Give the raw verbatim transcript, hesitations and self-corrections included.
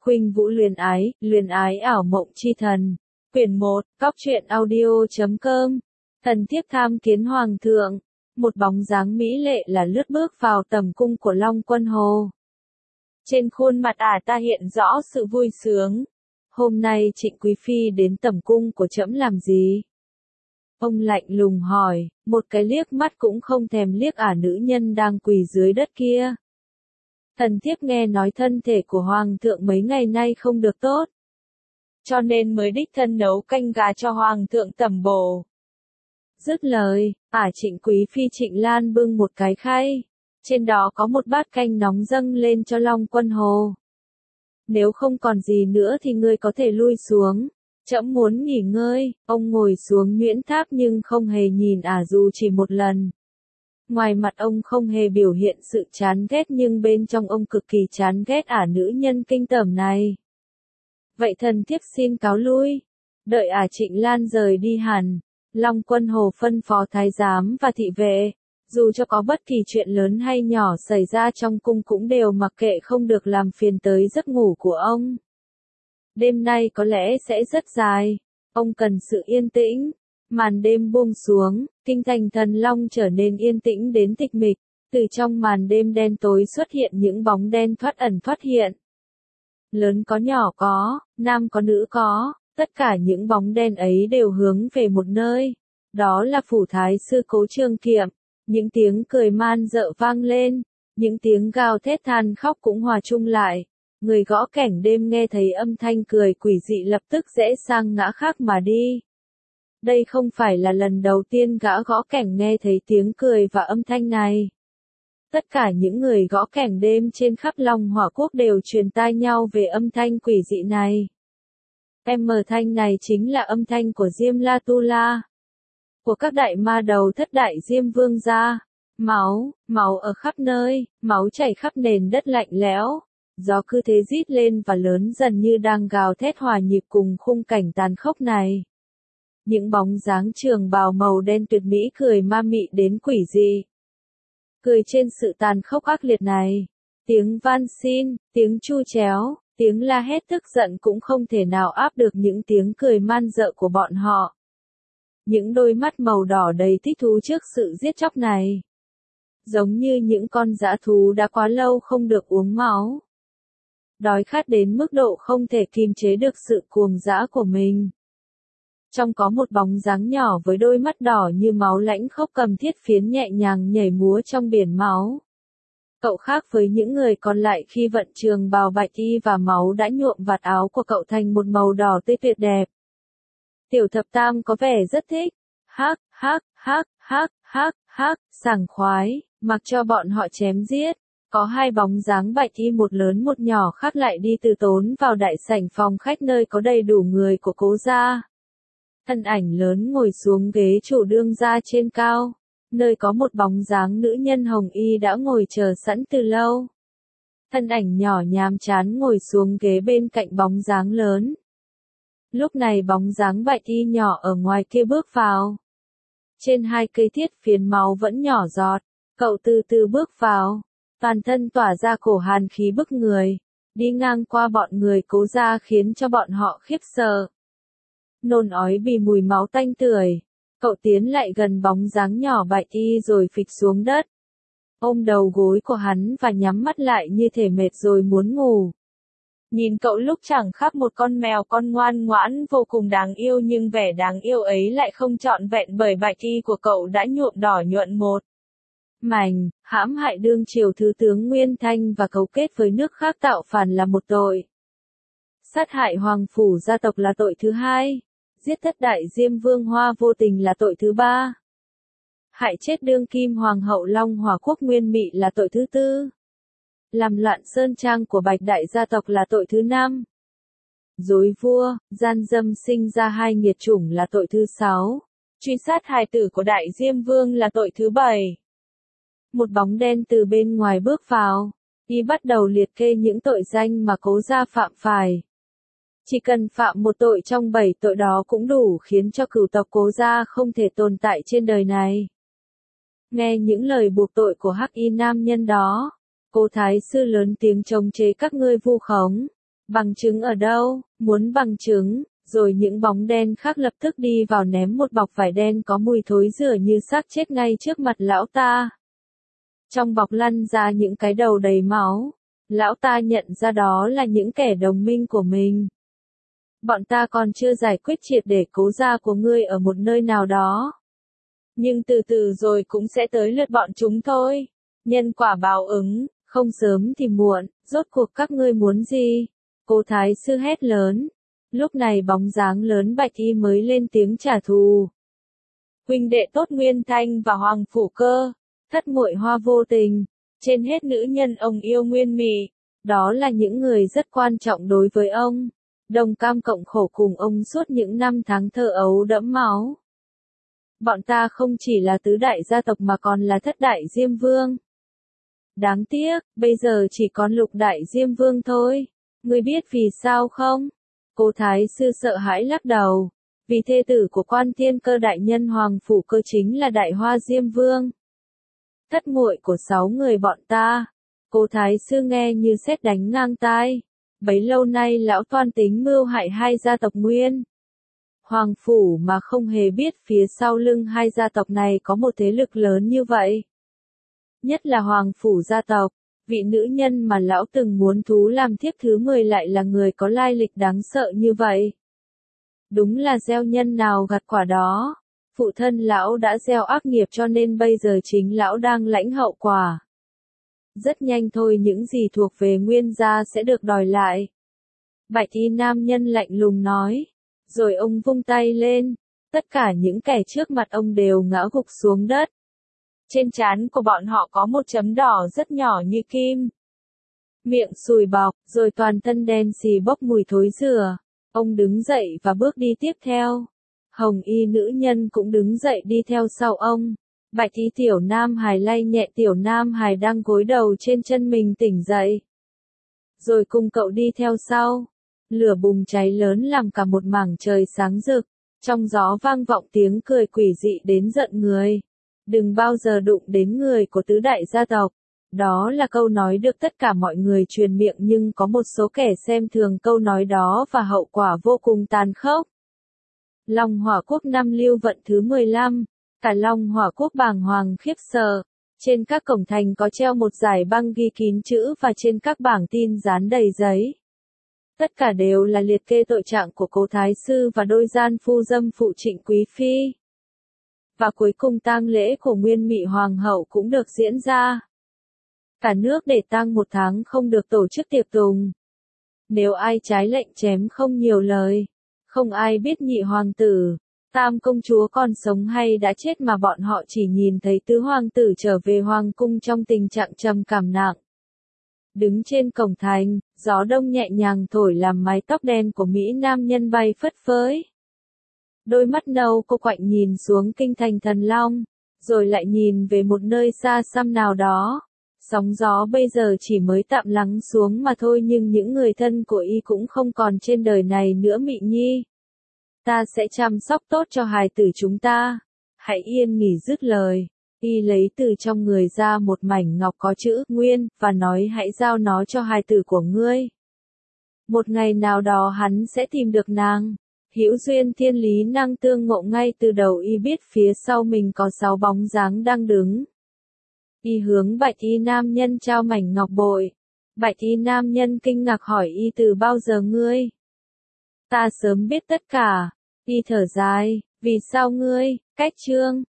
Khuynh Vũ luyến ái, luyến ái ảo mộng chi thần. Quyển một, Cóc truyện audio chấm com. Thần thiếp tham kiến hoàng thượng. Một bóng dáng mỹ lệ là lướt bước vào tầm cung của Long Quân Hồ. Trên khuôn mặt ả ta hiện rõ sự vui sướng. Hôm nay Trịnh Quý Phi đến tầm cung của trẫm làm gì? Ông lạnh lùng hỏi, một cái liếc mắt cũng không thèm liếc ả nữ nhân đang quỳ dưới đất kia. Thần thiếp nghe nói thân thể của hoàng thượng mấy ngày nay không được tốt, cho nên mới đích thân nấu canh gà cho hoàng thượng tẩm bổ. Dứt lời, ả Trịnh Quý Phi Trịnh Lan bưng một cái khay, trên đó có một bát canh nóng dâng lên cho Long Quân Hồ. Nếu không còn gì nữa thì ngươi có thể lui xuống, trẫm muốn nghỉ ngơi. Ông ngồi xuống nhuyễn tháp nhưng không hề nhìn ả dù chỉ một lần. Ngoài mặt ông không hề biểu hiện sự chán ghét nhưng bên trong ông cực kỳ chán ghét ả nữ nhân kinh tởm này. Vậy thần thiếp xin cáo lui. Đợi ả Trịnh Lan rời đi hẳn, Long Quân Hồ phân phó thái giám và thị vệ, dù cho có bất kỳ chuyện lớn hay nhỏ xảy ra trong cung cũng đều mặc kệ không được làm phiền tới giấc ngủ của ông. Đêm nay có lẽ sẽ rất dài, ông cần sự yên tĩnh. Màn đêm buông xuống, kinh thành Thần Long trở nên yên tĩnh đến tịch mịch, từ trong màn đêm đen tối xuất hiện những bóng đen thoát ẩn thoát hiện. Lớn có nhỏ có, nam có nữ có, tất cả những bóng đen ấy đều hướng về một nơi, đó là phủ thái sư Cố Trường Kiệm. Những tiếng cười man dợ vang lên, những tiếng gào thét than khóc cũng hòa chung lại. Người gõ cảnh đêm nghe thấy âm thanh cười quỷ dị lập tức rẽ sang ngã khác mà đi. Đây không phải là lần đầu tiên gã gõ cảnh nghe thấy tiếng cười và âm thanh này. Tất cả những người gõ cảnh đêm trên khắp Long Hỏa Quốc đều truyền tai nhau về âm thanh quỷ dị này. Em mờ thanh này chính là âm thanh của Diêm La Tu La, của các đại ma đầu thất đại Diêm Vương gia. Máu, máu ở khắp nơi, máu chảy khắp nền đất lạnh lẽo. Gió cứ thế rít lên và lớn dần như đang gào thét hòa nhịp cùng khung cảnh tàn khốc này. Những bóng dáng trường bào màu đen tuyệt mỹ cười ma mị đến quỷ dị. Cười trên sự tàn khốc ác liệt này. Tiếng van xin, tiếng chu chéo, tiếng la hét tức giận cũng không thể nào áp được những tiếng cười man dợ của bọn họ. Những đôi mắt màu đỏ đầy thích thú trước sự giết chóc này. Giống như những con dã thú đã quá lâu không được uống máu. Đói khát đến mức độ không thể kiềm chế được sự cuồng dã của mình. Trong có một bóng dáng nhỏ với đôi mắt đỏ như máu lãnh khốc cầm thiết phiến nhẹ nhàng nhảy múa trong biển máu. Cậu khác với những người còn lại khi vận trường bào bạch y và máu đã nhuộm vạt áo của cậu thành một màu đỏ tươi tuyệt đẹp. Tiểu thập tam có vẻ rất thích. Hắc, hắc, hắc, hắc, hắc, hắc, sảng khoái, mặc cho bọn họ chém giết. Có hai bóng dáng bạch y một lớn một nhỏ khác lại đi từ tốn vào đại sảnh phòng khách nơi có đầy đủ người của Cố gia. Thân ảnh lớn ngồi xuống ghế chủ đương gia trên cao, nơi có một bóng dáng nữ nhân hồng y đã ngồi chờ sẵn từ lâu. Thân ảnh nhỏ nhàm chán ngồi xuống ghế bên cạnh bóng dáng lớn. Lúc này bóng dáng bạch y nhỏ ở ngoài kia bước vào. Trên hai cây thiết phiến máu vẫn nhỏ giọt, cậu từ từ bước vào, toàn thân tỏa ra cổ hàn khí bức người, đi ngang qua bọn người Cố gia khiến cho bọn họ khiếp sợ. Nôn ói vì mùi máu tanh tưởi, cậu tiến lại gần bóng dáng nhỏ bạch y rồi phịch xuống đất. Ôm đầu gối của hắn và nhắm mắt lại như thể mệt rồi muốn ngủ. Nhìn cậu lúc chẳng khác một con mèo con ngoan ngoãn vô cùng đáng yêu nhưng vẻ đáng yêu ấy lại không trọn vẹn bởi bạch y của cậu đã nhuộm đỏ nhuận một mảnh. Hãm hại đương triều thứ tướng Nguyên Thanh và cấu kết với nước khác tạo phản là một tội. Sát hại hoàng phủ gia tộc là tội thứ hai. Giết thất đại Diêm Vương Hoa vô tình là tội thứ ba. Hại chết đương kim hoàng hậu Long Hỏa Quốc Nguyên Mị là tội thứ tư. Làm loạn sơn trang của Bạch đại gia tộc là tội thứ năm. Dối vua, gian dâm sinh ra hai nghiệt chủng là tội thứ sáu. Truy sát hài tử của đại Diêm Vương là tội thứ bảy. Một bóng đen từ bên ngoài bước vào, y bắt đầu liệt kê những tội danh mà Cố gia phạm phải. Chỉ cần phạm một tội trong bảy tội đó cũng đủ khiến cho cửu tộc Cố gia không thể tồn tại trên đời này. Nghe những lời buộc tội của hắc y nam nhân đó, Cố thái sư lớn tiếng chống chế các ngươi vu khống. Bằng chứng ở đâu, muốn bằng chứng, rồi những bóng đen khác lập tức đi vào ném một bọc vải đen có mùi thối rửa như xác chết ngay trước mặt lão ta. Trong bọc lăn ra những cái đầu đầy máu, lão ta nhận ra đó là những kẻ đồng minh của mình. Bọn ta còn chưa giải quyết triệt để cố gia của ngươi ở một nơi nào đó. Nhưng từ từ rồi cũng sẽ tới lượt bọn chúng thôi. Nhân quả báo ứng, không sớm thì muộn, rốt cuộc các ngươi muốn gì? Cô Thái Sư hét lớn. Lúc này bóng dáng lớn Bạch Y mới lên tiếng trả thù. Huynh đệ tốt Nguyên Thanh và Hoàng Phủ Cơ, thất muội Hoa Vô Tình, trên hết nữ nhân ông yêu Nguyên Mị, đó là những người rất quan trọng đối với ông. Đồng cam cộng khổ cùng ông suốt những năm tháng thơ ấu đẫm máu. Bọn ta không chỉ là tứ đại gia tộc mà còn là thất đại Diêm Vương. Đáng tiếc, bây giờ chỉ còn lục đại Diêm Vương thôi. Ngươi biết vì sao không? Cô Thái Sư sợ hãi lắc đầu. Vì thê tử của Quan Thiên Cơ đại nhân Hoàng Phủ Cơ chính là Đại Hoa Diêm Vương. Thất muội của sáu người bọn ta. Cô Thái Sư nghe như sét đánh ngang tai. Bấy lâu nay lão toan tính mưu hại hai gia tộc Nguyên Hoàng Phủ mà không hề biết phía sau lưng hai gia tộc này có một thế lực lớn như vậy. Nhất là Hoàng Phủ gia tộc, vị nữ nhân mà lão từng muốn thú làm thiếp thứ mười lại là người có lai lịch đáng sợ như vậy. Đúng là gieo nhân nào gặt quả đó. Phụ thân lão đã gieo ác nghiệp cho nên bây giờ chính lão đang lãnh hậu quả. Rất nhanh thôi những gì thuộc về Nguyên gia sẽ được đòi lại. Bạch Y nam nhân lạnh lùng nói. Rồi ông vung tay lên. Tất cả những kẻ trước mặt ông đều ngã gục xuống đất. Trên trán của bọn họ có một chấm đỏ rất nhỏ như kim. Miệng sùi bọt, rồi toàn thân đen xì bốc mùi thối rửa. Ông đứng dậy và bước đi tiếp theo. Hồng Y nữ nhân cũng đứng dậy đi theo sau ông. Bạch Y tiểu nam hài lay nhẹ tiểu nam hài đang gối đầu trên chân mình tỉnh dậy. Rồi cùng cậu đi theo sau. Lửa bùng cháy lớn làm cả một mảng trời sáng rực. Trong gió vang vọng tiếng cười quỷ dị đến giận người. Đừng bao giờ đụng đến người của tứ đại gia tộc. Đó là câu nói được tất cả mọi người truyền miệng nhưng có một số kẻ xem thường câu nói đó và hậu quả vô cùng tàn khốc. Long Hỏa Quốc năm Lưu Vận thứ mười lăm. Cả Long Hỏa Quốc bàng hoàng khiếp sợ. Trên các cổng thành có treo một dải băng ghi kín chữ và trên các bảng tin dán đầy giấy. Tất cả đều là liệt kê tội trạng của Cố Thái Sư và đôi gian phu dâm phụ Trịnh Quý Phi. Và cuối cùng tang lễ của Nguyên Mị Hoàng hậu cũng được diễn ra. Cả nước để tang một tháng không được tổ chức tiệc tùng. Nếu ai trái lệnh chém không nhiều lời. Không ai biết nhị hoàng tử, tam công chúa còn sống hay đã chết mà bọn họ chỉ nhìn thấy tứ hoàng tử trở về hoàng cung trong tình trạng trầm cảm nặng. Đứng trên cổng thành, gió đông nhẹ nhàng thổi làm mái tóc đen của Mỹ nam nhân bay phất phới. Đôi mắt nâu cô quạnh nhìn xuống kinh thành Thần Long, rồi lại nhìn về một nơi xa xăm nào đó. Sóng gió bây giờ chỉ mới tạm lắng xuống mà thôi nhưng những người thân của y cũng không còn trên đời này nữa Mị Nhi. Ta sẽ chăm sóc tốt cho hài tử chúng ta. Hãy yên nghỉ dứt lời. Y lấy từ trong người ra một mảnh ngọc có chữ Nguyên và nói hãy giao nó cho hài tử của ngươi. Một ngày nào đó hắn sẽ tìm được nàng. Hữu duyên thiên lý năng tương ngộ ngay từ đầu y biết phía sau mình có sáu bóng dáng đang đứng. Y hướng Bạch Y nam nhân trao mảnh ngọc bội. Bạch Y nam nhân kinh ngạc hỏi y từ bao giờ ngươi? Ta sớm biết tất cả. Y thở dài, vì sao ngươi? Cách chương